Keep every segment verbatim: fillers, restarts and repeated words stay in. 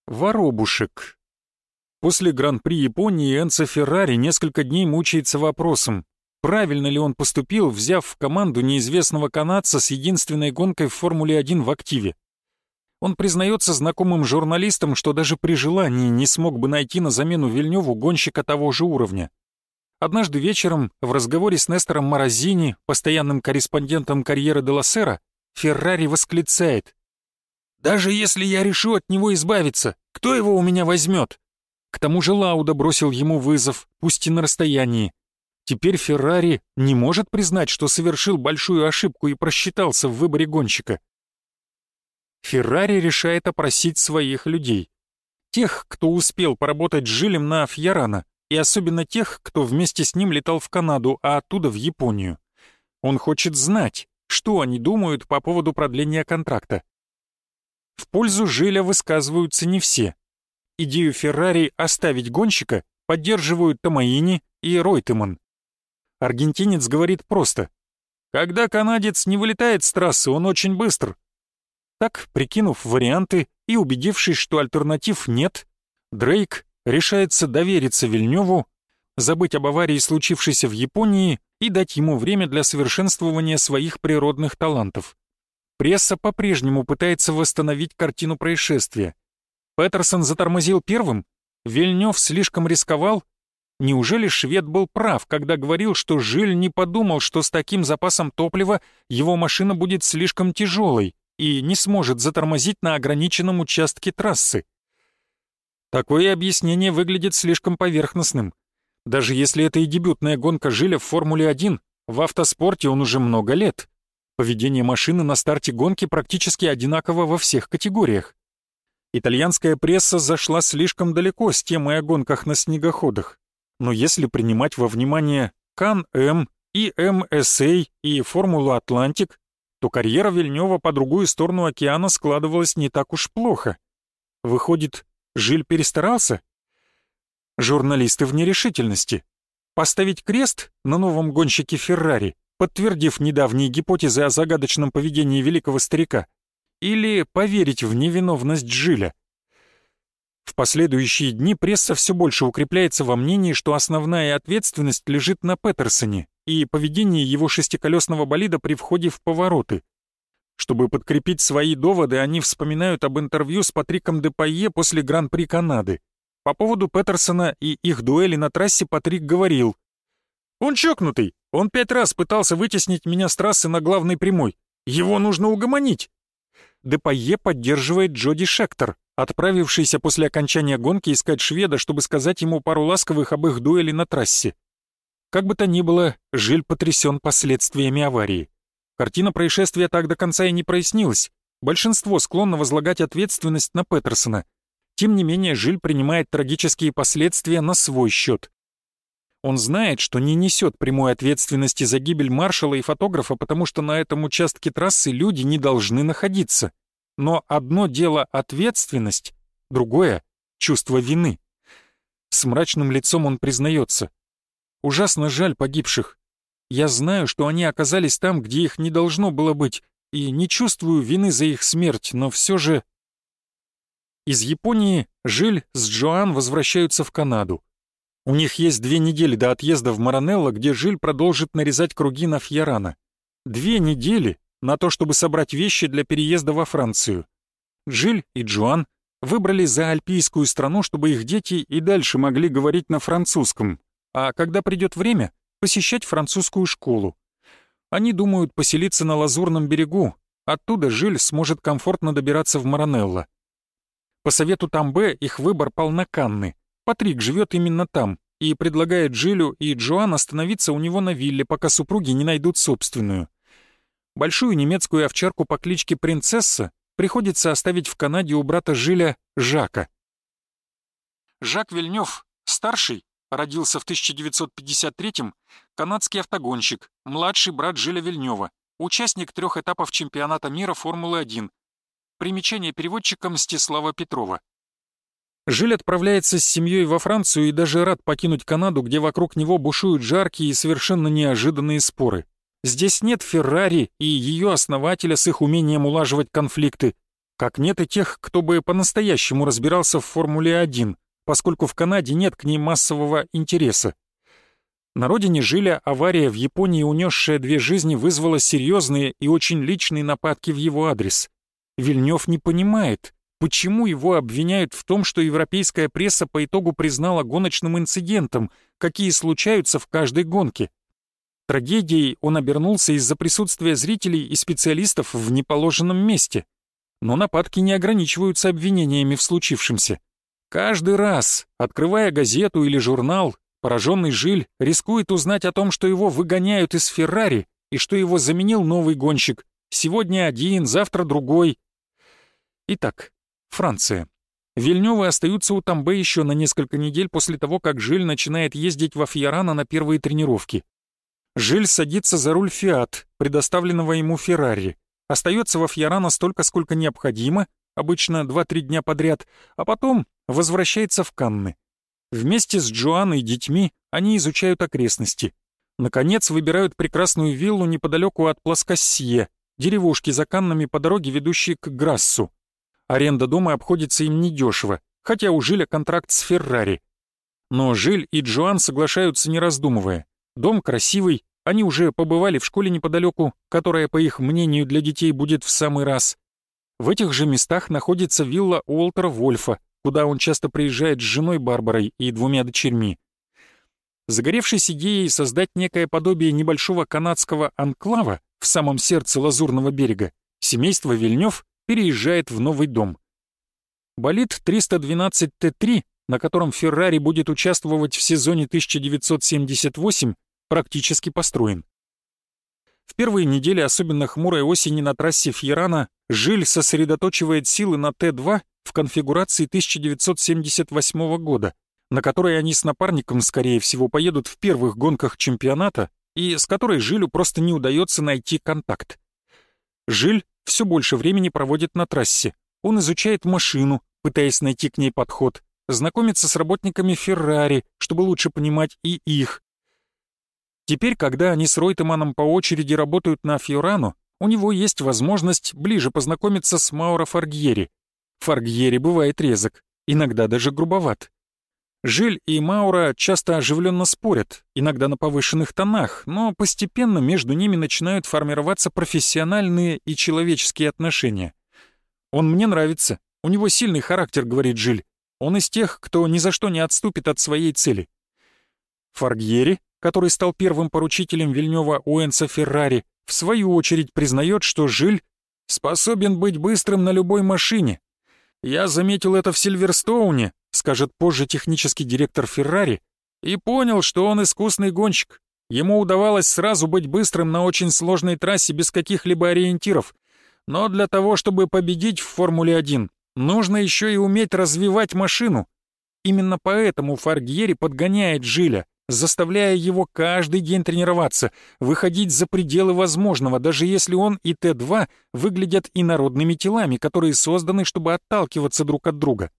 Воробушек. После Гран-при Японии Энцо Феррари несколько дней мучается вопросом, правильно ли он поступил, взяв в команду неизвестного канадца с единственной гонкой в Формуле один в активе. Он признается знакомым журналистам, что даже при желании не смог бы найти на замену Вильнёву гонщика того же уровня. Однажды вечером в разговоре с Нестором Морозини, постоянным корреспондентом «Карьеры де ла Сера», Феррари восклицает: «Даже если я решу от него избавиться, кто его у меня возьмет?» К тому же Лауда бросил ему вызов, пусть и на расстоянии. Теперь Феррари не может признать, что совершил большую ошибку и просчитался в выборе гонщика. Феррари решает опросить своих людей. Тех, кто успел поработать с Жилем на Фьярано, и особенно тех, кто вместе с ним летал в Канаду, а оттуда в Японию. Он хочет знать, что они думают по поводу продления контракта. В пользу Жиля высказываются не все. Идею Феррари оставить гонщика поддерживают Томаини и Ройтеман. Аргентинец говорит просто: «Когда канадец не вылетает с трассы, он очень быстр». Так, прикинув варианты и убедившись, что альтернатив нет, Дрейк решается довериться Вильнёву, забыть об аварии, случившейся в Японии, и дать ему время для совершенствования своих природных талантов. Пресса по-прежнему пытается восстановить картину происшествия. Петерсон затормозил первым? Вильнёв слишком рисковал? Неужели швед был прав, когда говорил, что Жиль не подумал, что с таким запасом топлива его машина будет слишком тяжелой и не сможет затормозить на ограниченном участке трассы? Такое объяснение выглядит слишком поверхностным. Даже если это и дебютная гонка Жиля в Формуле один, в автоспорте он уже много лет. Поведение машины на старте гонки практически одинаково во всех категориях. Итальянская пресса зашла слишком далеко с темой о гонках на снегоходах. Но если принимать во внимание Кан-М, и эм эс эй и Формулу Атлантик, то карьера Вильнёва по другую сторону океана складывалась не так уж плохо. Выходит, Жиль перестарался? Журналисты в нерешительности. Поставить крест на новом гонщике Феррари, подтвердив недавние гипотезы о загадочном поведении великого старика, или поверить в невиновность Жиля? В последующие дни пресса все больше укрепляется во мнении, что основная ответственность лежит на Петерсоне и поведении его шестиколесного болида при входе в повороты. Чтобы подкрепить свои доводы, они вспоминают об интервью с Патриком Депайе после Гран-при Канады. По поводу Петерсона и их дуэли на трассе Патрик говорил: «Он чокнутый, он пять раз пытался вытеснить меня с трассы на главной прямой. Его нужно угомонить». Депайе поддерживает Джоди Шектор, отправившийся после окончания гонки искать шведа, чтобы сказать ему пару ласковых об их дуэли на трассе. Как бы то ни было, Жиль потрясен последствиями аварии. Картина происшествия так до конца и не прояснилась. Большинство склонно возлагать ответственность на Петерсона. Тем не менее, Жиль принимает трагические последствия на свой счет. Он знает, что не несет прямой ответственности за гибель маршала и фотографа, потому что на этом участке трассы люди не должны находиться. Но одно дело ответственность, другое — чувство вины. С мрачным лицом он признается: «Ужасно жаль погибших. Я знаю, что они оказались там, где их не должно было быть, и не чувствую вины за их смерть, но все же...» Из Японии Жиль с Джоан возвращаются в Канаду. У них есть две недели до отъезда в Маранелло, где Жиль продолжит нарезать круги на Фьярано. Две недели на то, чтобы собрать вещи для переезда во Францию. Жиль и Джоан выбрали заальпийскую страну, чтобы их дети и дальше могли говорить на французском, а когда придет время, посещать французскую школу. Они думают поселиться на Лазурном берегу, оттуда Жиль сможет комфортно добираться в Маранелло. По совету Тамбе их выбор пал на Канны. Патрик живет именно там и предлагает Жилю и Джоан остановиться у него на вилле, пока супруги не найдут собственную. Большую немецкую овчарку по кличке Принцесса приходится оставить в Канаде у брата Жиля Жака. Жак Вильнёв, старший, родился в тысяча девятьсот пятьдесят третьем, канадский автогонщик, младший брат Жиля Вильнёва, участник трех этапов чемпионата мира Формулы один. Примечание переводчика Мстислава Петрова. Жиль отправляется с семьей во Францию и даже рад покинуть Канаду, где вокруг него бушуют жаркие и совершенно неожиданные споры. Здесь нет Феррари и ее основателя с их умением улаживать конфликты. Как нет и тех, кто бы по-настоящему разбирался в Формуле один, поскольку в Канаде нет к ней массового интереса. На родине Жиля авария в Японии, унесшая две жизни, вызвала серьезные и очень личные нападки в его адрес. Вильнёв не понимает, почему его обвиняют в том, что европейская пресса по итогу признала гоночным инцидентом, какие случаются в каждой гонке. Трагедией он обернулся из-за присутствия зрителей и специалистов в неположенном месте. Но нападки не ограничиваются обвинениями в случившемся. Каждый раз, открывая газету или журнал, пораженный Жиль рискует узнать о том, что его выгоняют из Феррари и что его заменил новый гонщик. Сегодня один, завтра другой. Итак, Франция. Вильнёвы остаются у Тамбе еще на несколько недель после того, как Жиль начинает ездить во Фьярано на первые тренировки. Жиль садится за руль Фиат, предоставленного ему Феррари. Остается во Фьярано столько, сколько необходимо, обычно два-три дня подряд, а потом возвращается в Канны. Вместе с Джоанной и детьми они изучают окрестности. Наконец выбирают прекрасную виллу неподалеку от Пласкассье, деревушки за Каннами по дороге, ведущей к Грассу. Аренда дома обходится им недешево, хотя у Жиля контракт с Феррари. Но Жиль и Джоан соглашаются, не раздумывая. Дом красивый, они уже побывали в школе неподалеку, которая, по их мнению, для детей будет в самый раз. В этих же местах находится вилла Уолтера Вольфа, куда он часто приезжает с женой Барбарой и двумя дочерьми. Загоревшись идеей создать некое подобие небольшого канадского анклава в самом сердце Лазурного берега, семейство Вильнёв переезжает в новый дом. Болид триста двенадцать Т три, на котором Феррари будет участвовать в сезоне тысяча девятьсот семьдесят восемь, практически построен. В первые недели особенно хмурой осени на трассе Фьярано Жиль сосредоточивает силы на Т два в конфигурации тысяча девятьсот семьдесят восьмого года, на которой они с напарником, скорее всего, поедут в первых гонках чемпионата и с которой Жилю просто не удается найти контакт. Жиль все больше времени проводит на трассе. Он изучает машину, пытаясь найти к ней подход, знакомится с работниками Феррари, чтобы лучше понимать и их. Теперь, когда они с Ройтеманом по очереди работают на Фьорано, у него есть возможность ближе познакомиться с Мауро Фаргьери. Фаргьери бывает резок, иногда даже грубоват. Жиль и Мауро часто оживленно спорят, иногда на повышенных тонах, но постепенно между ними начинают формироваться профессиональные и человеческие отношения. «Он мне нравится, у него сильный характер», — говорит Жиль. «Он из тех, кто ни за что не отступит от своей цели». Фаргьери, который стал первым поручителем Вильнёва у Энцо Феррари, в свою очередь признает, что Жиль способен быть быстрым на любой машине. «Я заметил это в Сильверстоуне», — скажет позже технический директор Феррари, «и понял, что он искусный гонщик. Ему удавалось сразу быть быстрым на очень сложной трассе без каких-либо ориентиров. Но для того, чтобы победить в Формуле один, нужно еще и уметь развивать машину. Именно поэтому Фаргьери подгоняет Жиля, заставляя его каждый день тренироваться, выходить за пределы возможного, даже если он и Т два выглядят инородными телами, которые созданы, чтобы отталкиваться друг от друга».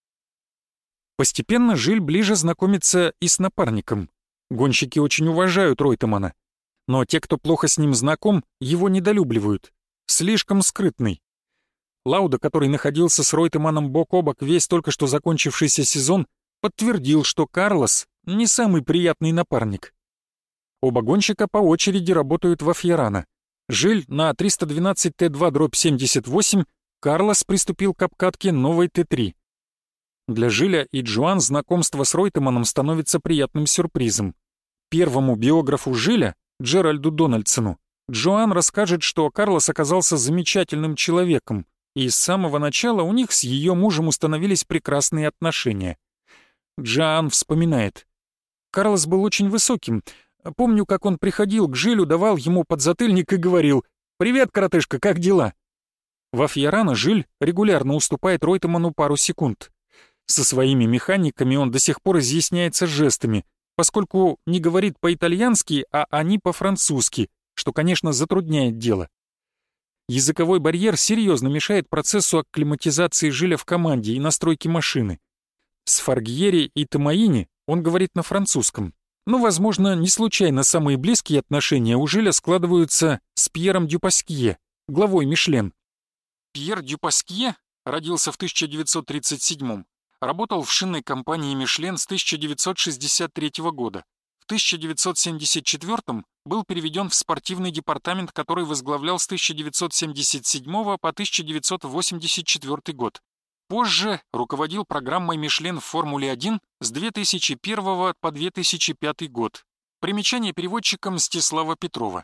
Постепенно Жиль ближе знакомится и с напарником. Гонщики очень уважают Ройтемана. Но те, кто плохо с ним знаком, его недолюбливают. Слишком скрытный. Лауда, который находился с Ройтеманом бок о бок весь только что закончившийся сезон, подтвердил, что Карлос не самый приятный напарник. Оба гонщика по очереди работают во Фьярано. Жиль на триста двенадцать Т два семьдесят восемь, Карлос приступил к обкатке новой Т три. Для Жиля и Джоан знакомство с Ройтеманом становится приятным сюрпризом. Первому биографу Жиля, Джеральду Дональдсону, Джоан расскажет, что Карлос оказался замечательным человеком, и с самого начала у них с ее мужем установились прекрасные отношения. Джоан вспоминает. «Карлос был очень высоким. Помню, как он приходил к Жилю, давал ему подзатыльник и говорил: «Привет, коротышка, как дела?» Во Фьярано Жиль регулярно уступает Ройтеману пару секунд. Со своими механиками он до сих пор изъясняется жестами, поскольку не говорит по-итальянски, а они по-французски, что, конечно, затрудняет дело. Языковой барьер серьезно мешает процессу акклиматизации Жиля в команде и настройки машины. С Фаргьери и Томаини он говорит на французском, но, возможно, не случайно самые близкие отношения у Жиля складываются с Пьером Дюпаскье, главой Мишлен. Пьер Дюпаскье родился в тысяча девятьсот тридцать седьмом, работал в шинной компании «Мишлен» с тысяча девятьсот шестьдесят третьего года. В тысяча девятьсот семьдесят четвёртом был переведен в спортивный департамент, который возглавлял с тысяча девятьсот семьдесят седьмого по тысяча девятьсот восемьдесят четвёртый год. Позже руководил программой «Мишлен» в Формуле один с две тысячи первого по две тысячи пятый год. Примечание переводчика Мстислава Петрова.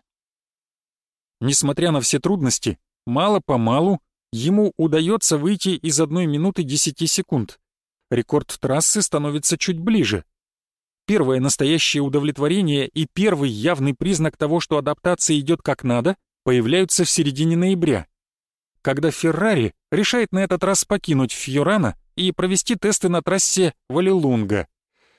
Несмотря на все трудности, мало-помалу ему удается выйти из одной минуты десяти секунд. Рекорд трассы становится чуть ближе. Первое настоящее удовлетворение и первый явный признак того, что адаптация идет как надо, появляются в середине ноября, когда Феррари решает на этот раз покинуть Фьорано и провести тесты на трассе Валлелунга.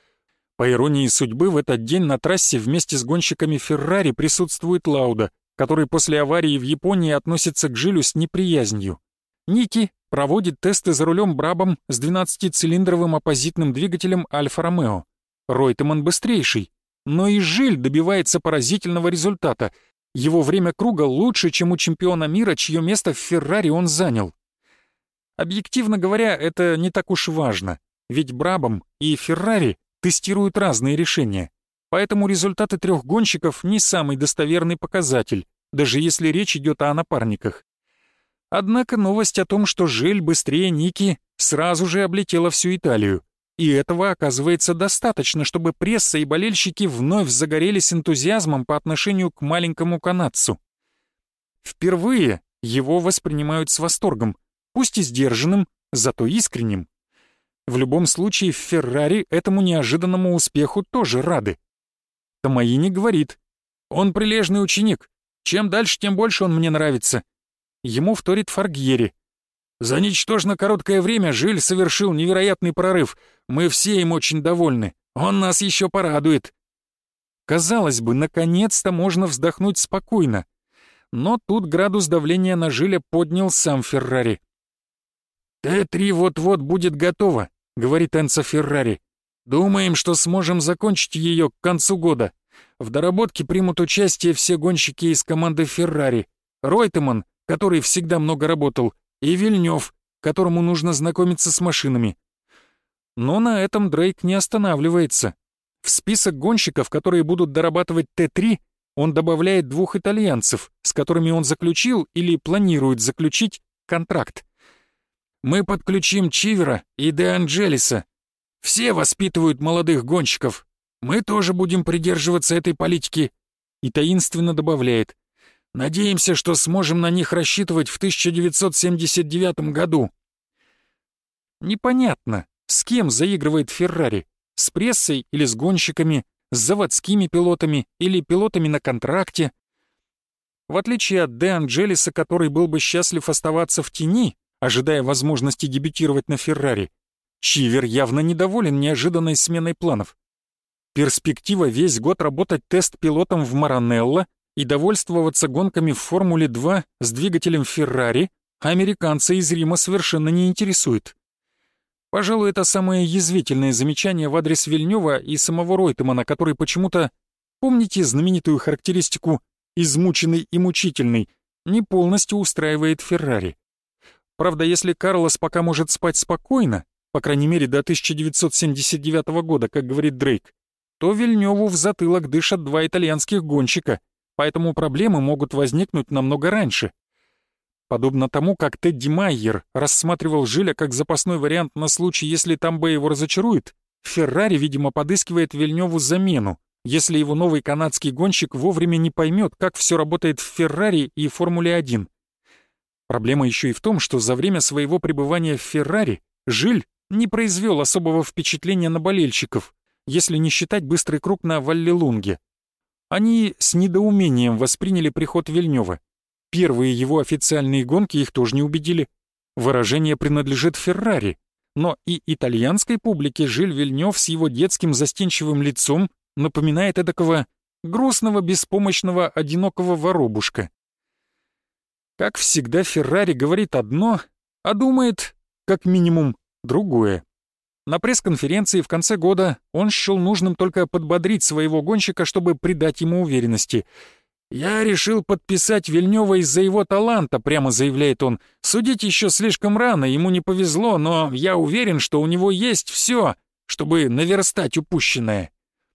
По иронии судьбы, в этот день на трассе вместе с гонщиками Феррари присутствует Лауда, который после аварии в Японии относится к Жилю с неприязнью. Ники проводит тесты за рулем Брабом с двенадцатицилиндровым оппозитным двигателем Альфа-Ромео. Ройтеман быстрейший, но и Жиль добивается поразительного результата. Его время круга лучше, чем у чемпиона мира, чье место в Феррари он занял. Объективно говоря, это не так уж важно, ведь Брабом и Феррари тестируют разные решения, поэтому результаты трех гонщиков не самый достоверный показатель, даже если речь идет о напарниках. Однако новость о том, что Жиль быстрее Ники, сразу же облетела всю Италию. И этого оказывается достаточно, чтобы пресса и болельщики вновь загорелись энтузиазмом по отношению к маленькому канадцу. Впервые его воспринимают с восторгом, пусть и сдержанным, зато искренним. В любом случае в Феррари этому неожиданному успеху тоже рады. Томаини говорит: «Он прилежный ученик. Чем дальше, тем больше он мне нравится». Ему вторит Форгьери: «За ничтожно короткое время Жиль совершил невероятный прорыв. Мы все им очень довольны. Он нас еще порадует». Казалось бы, наконец-то можно вздохнуть спокойно. Но тут градус давления на Жиля поднял сам Феррари. «Т три вот-вот будет готова», — говорит Энцо Феррари. «Думаем, что сможем закончить ее к концу года. В доработке примут участие все гонщики из команды Феррари. Ройтеман, который всегда много работал, и Вильнёв, которому нужно знакомиться с машинами». Но на этом Дрейк не останавливается. В список гонщиков, которые будут дорабатывать Т три, он добавляет двух итальянцев, с которыми он заключил или планирует заключить контракт. «Мы подключим Чивера и Де Анджелеса. Все воспитывают молодых гонщиков. Мы тоже будем придерживаться этой политики». И таинственно добавляет: «Надеемся, что сможем на них рассчитывать в тысяча девятьсот семьдесят девятом году». Непонятно, с кем заигрывает Феррари, с прессой или с гонщиками, с заводскими пилотами или пилотами на контракте. В отличие от Де Анджелеса, который был бы счастлив оставаться в тени, ожидая возможности дебютировать на Феррари, Чивер явно недоволен неожиданной сменой планов. Перспектива весь год работать тест-пилотом в Маранелло и довольствоваться гонками в Формуле два с двигателем Феррари американца из Рима совершенно не интересует. Пожалуй, это самое язвительное замечание в адрес Вильнёва и самого Ройтемана, который почему-то, помните знаменитую характеристику «измученный и мучительный», не полностью устраивает Феррари. Правда, если Карлос пока может спать спокойно, по крайней мере до тысяча девятьсот семьдесят девятого года, как говорит Дрейк, то Вильнёву в затылок дышат два итальянских гонщика, поэтому проблемы могут возникнуть намного раньше. Подобно тому, как Тедди Майер рассматривал Жиля как запасной вариант на случай, если Тамбе его разочарует, Феррари, видимо, подыскивает Вильнёву замену, если его новый канадский гонщик вовремя не поймет, как все работает в Феррари и Формуле один. Проблема еще и в том, что за время своего пребывания в Феррари Жиль не произвел особого впечатления на болельщиков, если не считать быстрый круг на Валлелунге. Они с недоумением восприняли приход Вильнёва. Первые его официальные гонки их тоже не убедили. Выражение принадлежит Феррари, но и итальянской публике Жиль Вильнёв с его детским застенчивым лицом напоминает эдакого грустного, беспомощного, одинокого воробушка. Как всегда, Феррари говорит одно, а думает, как минимум, другое. На пресс-конференции в конце года он счел нужным только подбодрить своего гонщика, чтобы придать ему уверенности. «Я решил подписать Вильнёва из-за его таланта», — прямо заявляет он. «Судить еще слишком рано, ему не повезло, но я уверен, что у него есть все, чтобы наверстать упущенное».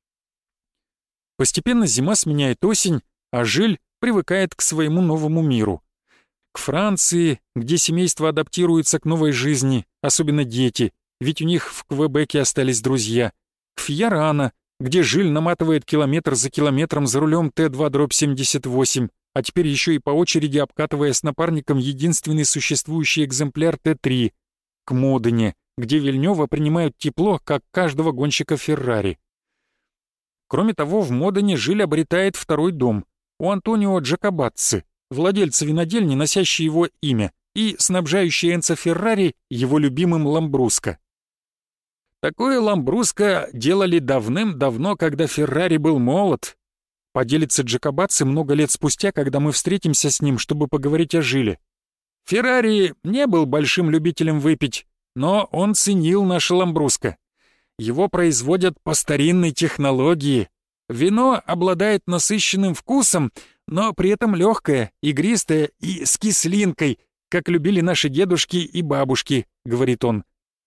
Постепенно зима сменяет осень, а Жиль привыкает к своему новому миру. К Франции, где семейство адаптируется к новой жизни, особенно дети, ведь у них в Квебеке остались друзья. К Фьярана, где Жиль наматывает километр за километром за рулем Т два семьдесят восемь, а теперь еще и по очереди обкатывая с напарником единственный существующий экземпляр Т три. К Модене, где Вильнёва принимают тепло, как каждого гонщика Феррари. Кроме того, в Модене Жиль обретает второй дом у Антонио Джакобацци, владельца винодельни, носящей его имя, и снабжающий Энцо Феррари его любимым ламбруско. Такое ламбруско делали давным-давно, когда Феррари был молод. Поделится Джакобацци много лет спустя, когда мы встретимся с ним, чтобы поговорить о Жиле. Феррари не был большим любителем выпить, но он ценил наше ламбруско. Его производят по старинной технологии. Вино обладает насыщенным вкусом, но при этом легкое, игристое и с кислинкой, как любили наши дедушки и бабушки, говорит он.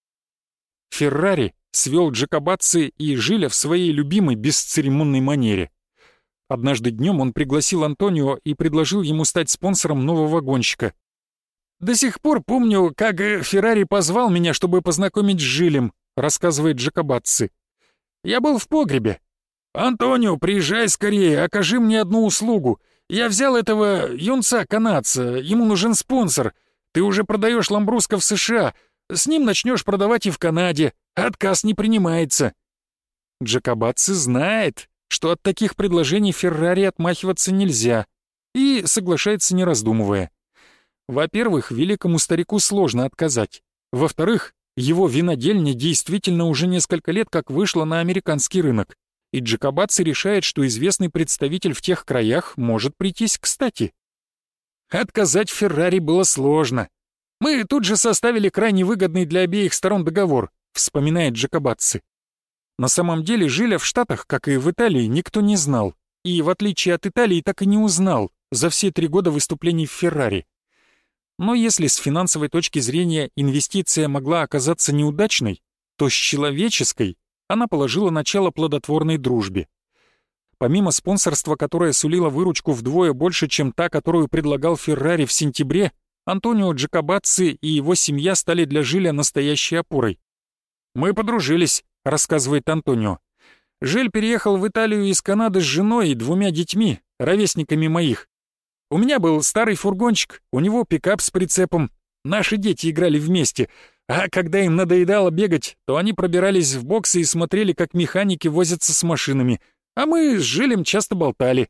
Феррари свел Джакобацци и Жиля в своей любимой бесцеремонной манере. Однажды днем он пригласил Антонио и предложил ему стать спонсором нового гонщика. «До сих пор помню, как Феррари позвал меня, чтобы познакомить с Жилем», рассказывает Джакобацци. «Я был в погребе. «Антонио, приезжай скорее, окажи мне одну услугу. Я взял этого юнца-канадца, ему нужен спонсор. Ты уже продаешь ламбруско в США, с ним начнешь продавать и в Канаде. Отказ не принимается». Джакобацци знает, что от таких предложений Феррари отмахиваться нельзя, и соглашается, не раздумывая. Во-первых, великому старику сложно отказать. Во-вторых, его винодельня действительно уже несколько лет как вышла на американский рынок, и Джакобацци решает, что известный представитель в тех краях может прийтись кстати. Отказать Феррари было сложно. «Мы тут же составили крайне выгодный для обеих сторон договор», вспоминает Джакобацци. На самом деле Жиля в Штатах, как и в Италии, никто не знал, и в отличие от Италии так и не узнал за все три года выступлений в Феррари. Но если с финансовой точки зрения инвестиция могла оказаться неудачной, то с человеческой она положила начало плодотворной дружбе. Помимо спонсорства, которое сулило выручку вдвое больше, чем та, которую предлагал Феррари в сентябре, Антонио Джакобацци и его семья стали для Жиля настоящей опорой. «Мы подружились», — рассказывает Антонио. «Жиль переехал в Италию из Канады с женой и двумя детьми, ровесниками моих. У меня был старый фургончик, у него пикап с прицепом. Наши дети играли вместе, а когда им надоедало бегать, то они пробирались в боксы и смотрели, как механики возятся с машинами, а мы с Жилем часто болтали».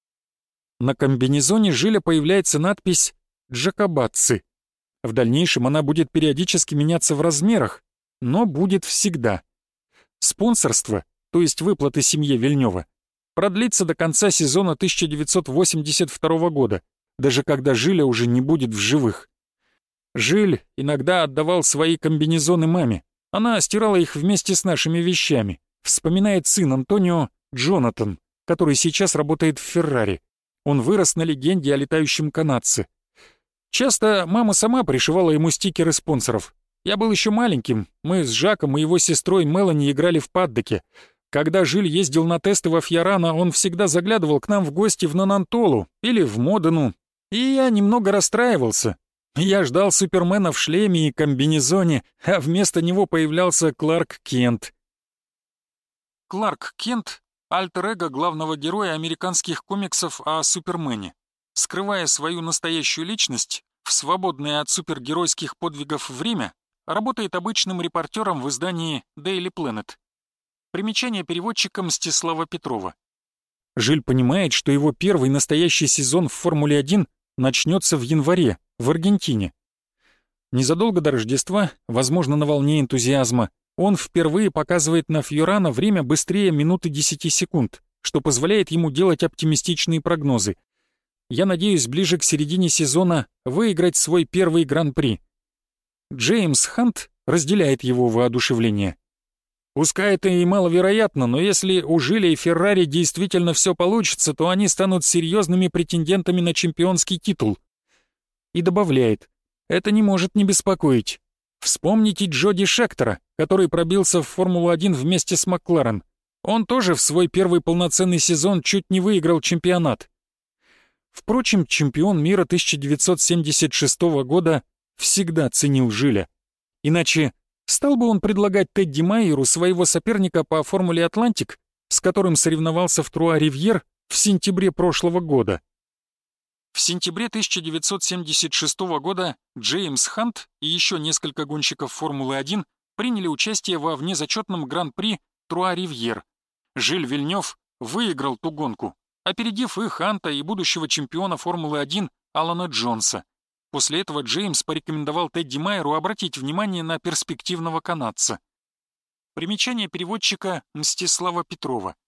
На комбинезоне Жиля появляется надпись «Джакобацци». В дальнейшем она будет периодически меняться в размерах, но будет всегда. Спонсорство, то есть выплаты семье Вильнёва, продлится до конца сезона тысяча девятьсот восемьдесят второго года, даже когда Жиля уже не будет в живых. Жиль иногда отдавал свои комбинезоны маме. Она стирала их вместе с нашими вещами, вспоминает сын Антонио, Джонатан, который сейчас работает в Феррари. Он вырос на легенде о летающем канадце. Часто мама сама пришивала ему стикеры спонсоров. Я был еще маленьким, мы с Жаком и его сестрой Мелани играли в паддоке. Когда Жиль ездил на тесты во Фьярано, он всегда заглядывал к нам в гости в Нанантолу или в Модену, и я немного расстраивался. Я ждал Супермена в шлеме и комбинезоне, а вместо него появлялся Кларк Кент. Кларк Кент — альтер-эго главного героя американских комиксов о Супермене. Скрывая свою настоящую личность, в свободное от супергеройских подвигов время работает обычным репортером в издании Daily Planet. Примечание переводчика Мстислава Петрова. Жиль понимает, что его первый настоящий сезон в Формуле один начнется в январе, в Аргентине. Незадолго до Рождества, возможно, на волне энтузиазма, он впервые показывает на Фьюрано время быстрее минуты десяти секунд, что позволяет ему делать оптимистичные прогнозы. Я надеюсь ближе к середине сезона выиграть свой первый гран-при. Джеймс Хант разделяет его воодушевление. Пускай это и маловероятно, но если у Жиля и Феррари действительно все получится, то они станут серьезными претендентами на чемпионский титул. И добавляет, это не может не беспокоить. Вспомните Джоди Шектора, который пробился в Формулу один вместе с Макларен. Он тоже в свой первый полноценный сезон чуть не выиграл чемпионат. Впрочем, чемпион мира тысяча девятьсот семьдесят шестого года всегда ценил Жиля. Иначе стал бы он предлагать Тедди Майеру своего соперника по Формуле Атлантик, с которым соревновался в Труа-Ривьер в сентябре прошлого года. В сентябре тысяча девятьсот семьдесят шестого года Джеймс Хант и еще несколько гонщиков Формулы один приняли участие во внезачетном Гран-при Труа-Ривьер. Жиль Вильнёв выиграл ту гонку, опередив и Ханта, и будущего чемпиона Формулы один Алана Джонса. После этого Джеймс порекомендовал Тедди Майеру обратить внимание на перспективного канадца. Примечание переводчика Мстислава Петрова.